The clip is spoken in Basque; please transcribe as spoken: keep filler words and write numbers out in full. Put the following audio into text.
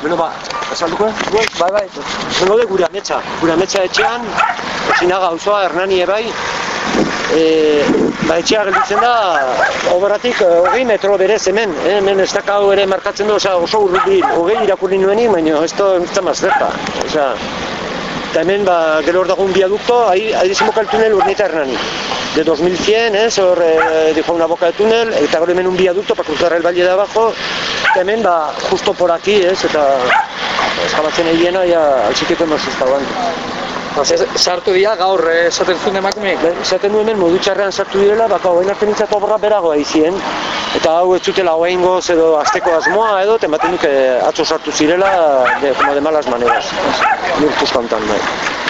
Bueno, ba, esalduko? Bai, bai. Zengo de gure ametsa. Gure ametsa etxean, Zinaga auzoa, Hernani ebai. E, ba, etxea gelditzen da, oberatik hogei metro berez hemen. Eh? Hemen ez dakau ere markatzen du, oza, oso urruti, hogei irakurri nuenik, baina ez da más zerta. Oza, eta hemen, ba, gero hor dago un viaducto, ahí, ahí desemboca el túnel Urnieta Hernani. De dos mil cien, ¿eh? Hor eh, dijo una boca de túnel, eta gero hemen un viaducto para cruzar el valle de abajo. Eta hemen, ba, justo por aquí, ¿eh? Eta eskalatzen egiena, ja, altxikiko hemos estado antes. Sartu dira gaur, esaten zuen emakumeek? Esaten du hemen modu txarrean sartu direla, baka hoen arte nintzatu aborra beragoa izien. Eta hau ez zutela hoen goz edo azteko asmoa edo, tematen duk atzo sartu zirela, de, como de malas maneras. Nurtuz kantan, bai.